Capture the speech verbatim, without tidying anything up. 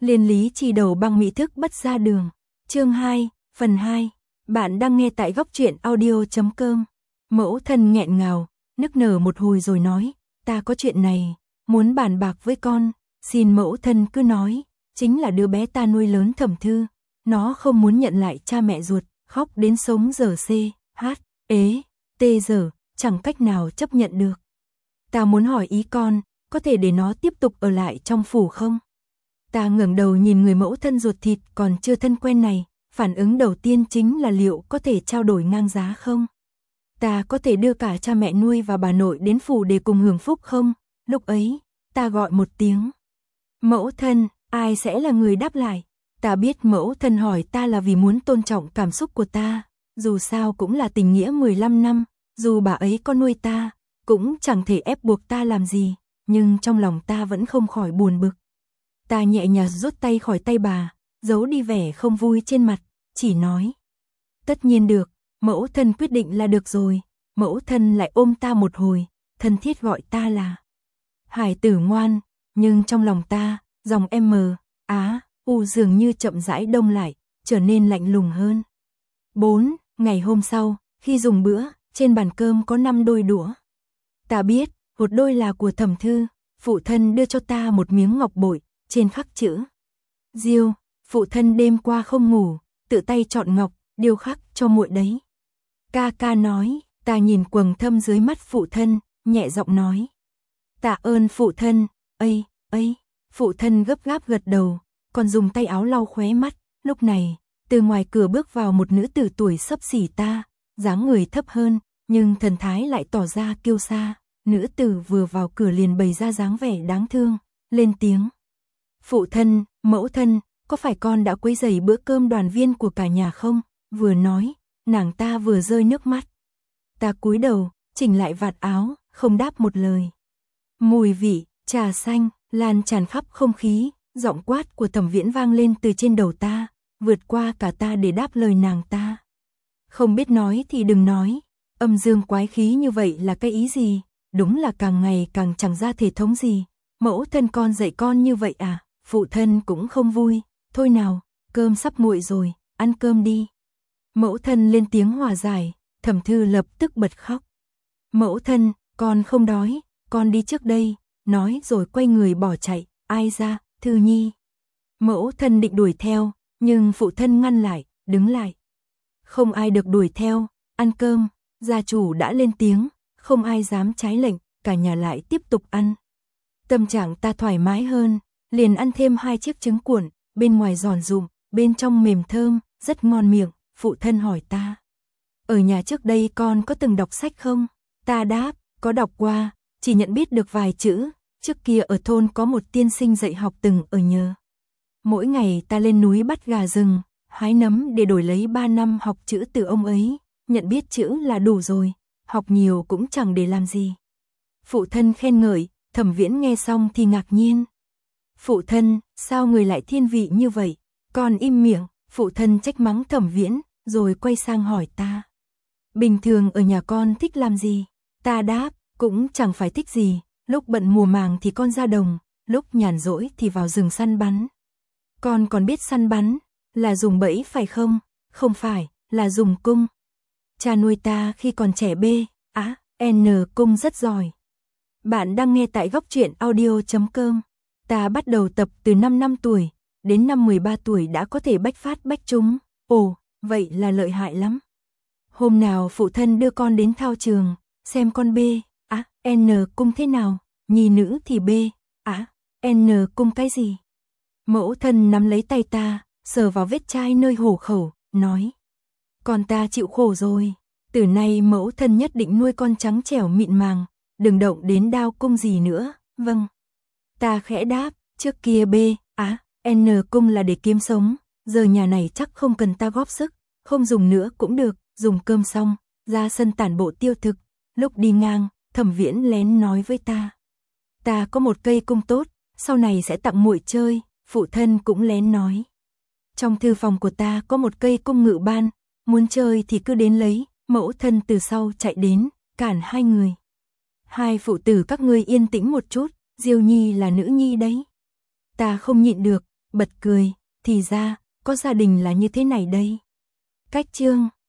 Liên lý chi đầu băng mỹ thức bất ra đường. Chương hai, phần hai. Bạn đang nghe tại góc truyện audio chấm com. Mẫu thân nghẹn ngào, nức nở một hồi rồi nói, ta có chuyện này, muốn bàn bạc với con, xin mẫu thân cứ nói, chính là đứa bé ta nuôi lớn Thẩm Thư, nó không muốn nhận lại cha mẹ ruột, khóc đến sống giờ c, h, ế, tê giờ, chẳng cách nào chấp nhận được. Ta muốn hỏi ý con, có thể để nó tiếp tục ở lại trong phủ không? Ta ngẩng đầu nhìn người mẫu thân ruột thịt còn chưa thân quen này, phản ứng đầu tiên chính là liệu có thể trao đổi ngang giá không? Ta có thể đưa cả cha mẹ nuôi và bà nội đến phủ để cùng hưởng phúc không? Lúc ấy, ta gọi một tiếng. Mẫu thân, ai sẽ là người đáp lại? Ta biết mẫu thân hỏi ta là vì muốn tôn trọng cảm xúc của ta, dù sao cũng là tình nghĩa mười lăm năm, dù bà ấy có nuôi ta, cũng chẳng thể ép buộc ta làm gì, nhưng trong lòng ta vẫn không khỏi buồn bực. Ta nhẹ nhàng rút tay khỏi tay bà, giấu đi vẻ không vui trên mặt, chỉ nói. Tất nhiên được, mẫu thân quyết định là được rồi. Mẫu thân lại ôm ta một hồi, thân thiết gọi ta là Hải tử ngoan, nhưng trong lòng ta, dòng M, Á, U dường như chậm rãi đông lại, trở nên lạnh lùng hơn. bốn. Ngày hôm sau, khi dùng bữa, trên bàn cơm có năm đôi đũa. Ta biết, một đôi là của Thẩm Thư, phụ thân đưa cho ta một miếng ngọc bội, trên khắc chữ Diêu, phụ thân đêm qua không ngủ, tự tay chọn ngọc, điêu khắc cho muội đấy. Ca ca nói, ta nhìn quầng thâm dưới mắt phụ thân, nhẹ giọng nói. Tạ ơn phụ thân, ây, ây, phụ thân gấp gáp gật đầu, còn dùng tay áo lau khóe mắt. Lúc này, từ ngoài cửa bước vào một nữ tử tuổi xấp xỉ ta, dáng người thấp hơn, nhưng thần thái lại tỏ ra kiêu sa. Nữ tử vừa vào cửa liền bày ra dáng vẻ đáng thương, lên tiếng. Phụ thân, mẫu thân, có phải con đã quấy rầy bữa cơm đoàn viên của cả nhà không? Vừa nói, nàng ta vừa rơi nước mắt. Ta cúi đầu, chỉnh lại vạt áo, không đáp một lời. Mùi vị, trà xanh, lan tràn khắp không khí, giọng quát của Thẩm Viễn vang lên từ trên đầu ta, vượt qua cả ta để đáp lời nàng ta. Không biết nói thì đừng nói, âm dương quái khí như vậy là cái ý gì? Đúng là càng ngày càng chẳng ra thể thống gì. Mẫu thân con dạy con như vậy à? Phụ thân cũng không vui. Thôi nào, cơm sắp nguội rồi, ăn cơm đi. Mẫu thân lên tiếng hòa giải, Thẩm Thư lập tức bật khóc. Mẫu thân, con không đói, con đi trước đây, nói rồi quay người bỏ chạy, ai ra, Thư Nhi. Mẫu thân định đuổi theo, nhưng phụ thân ngăn lại, đứng lại. Không ai được đuổi theo, ăn cơm, gia chủ đã lên tiếng, không ai dám trái lệnh, cả nhà lại tiếp tục ăn. Tâm trạng ta thoải mái hơn, liền ăn thêm hai chiếc trứng cuộn, bên ngoài giòn rụm, bên trong mềm thơm, rất ngon miệng. Phụ thân hỏi ta, ở nhà trước đây con có từng đọc sách không? Ta đáp, có đọc qua, chỉ nhận biết được vài chữ, trước kia ở thôn có một tiên sinh dạy học từng ở nhờ. Mỗi ngày ta lên núi bắt gà rừng, hái nấm để đổi lấy ba năm học chữ từ ông ấy, nhận biết chữ là đủ rồi, học nhiều cũng chẳng để làm gì. Phụ thân khen ngợi, Thẩm Viễn nghe xong thì ngạc nhiên. Phụ thân, sao người lại thiên vị như vậy? Con im miệng. Phụ thân trách mắng Thẩm Viễn, rồi quay sang hỏi ta. Bình thường ở nhà con thích làm gì? Ta đáp, cũng chẳng phải thích gì, lúc bận mùa màng thì con ra đồng, lúc nhàn rỗi thì vào rừng săn bắn. Con còn biết săn bắn, là dùng bẫy phải không? Không phải, là dùng cung. Cha nuôi ta khi còn trẻ B, á, N cung rất giỏi. Bạn đang nghe tại góc truyện audio chấm com. Ta bắt đầu tập từ năm năm tuổi. Đến năm mười ba tuổi đã có thể bách phát bách trúng. Ồ, vậy là lợi hại lắm. Hôm nào phụ thân đưa con đến thao trường, xem con B, á, N cung thế nào, nhi nữ thì B, á, N cung cái gì? Mẫu thân nắm lấy tay ta, sờ vào vết chai nơi hổ khẩu, nói. Con ta chịu khổ rồi, từ nay mẫu thân nhất định nuôi con trắng trẻo mịn màng, đừng động đến đao cung gì nữa, vâng. Ta khẽ đáp, trước kia B, á, N cung là để kiếm sống, giờ nhà này chắc không cần ta góp sức, không dùng nữa cũng được, dùng cơm xong, ra sân tản bộ tiêu thực. Lúc đi ngang, Thẩm Viễn lén nói với ta. Ta có một cây cung tốt, sau này sẽ tặng muội chơi, phụ thân cũng lén nói. Trong thư phòng của ta có một cây cung ngự ban, muốn chơi thì cứ đến lấy, mẫu thân từ sau chạy đến, cản hai người. Hai phụ tử các ngươi yên tĩnh một chút, Diêu Nhi là nữ nhi đấy. Ta không nhịn được, bật cười, thì ra, có gia đình là như thế này đây. Cách chương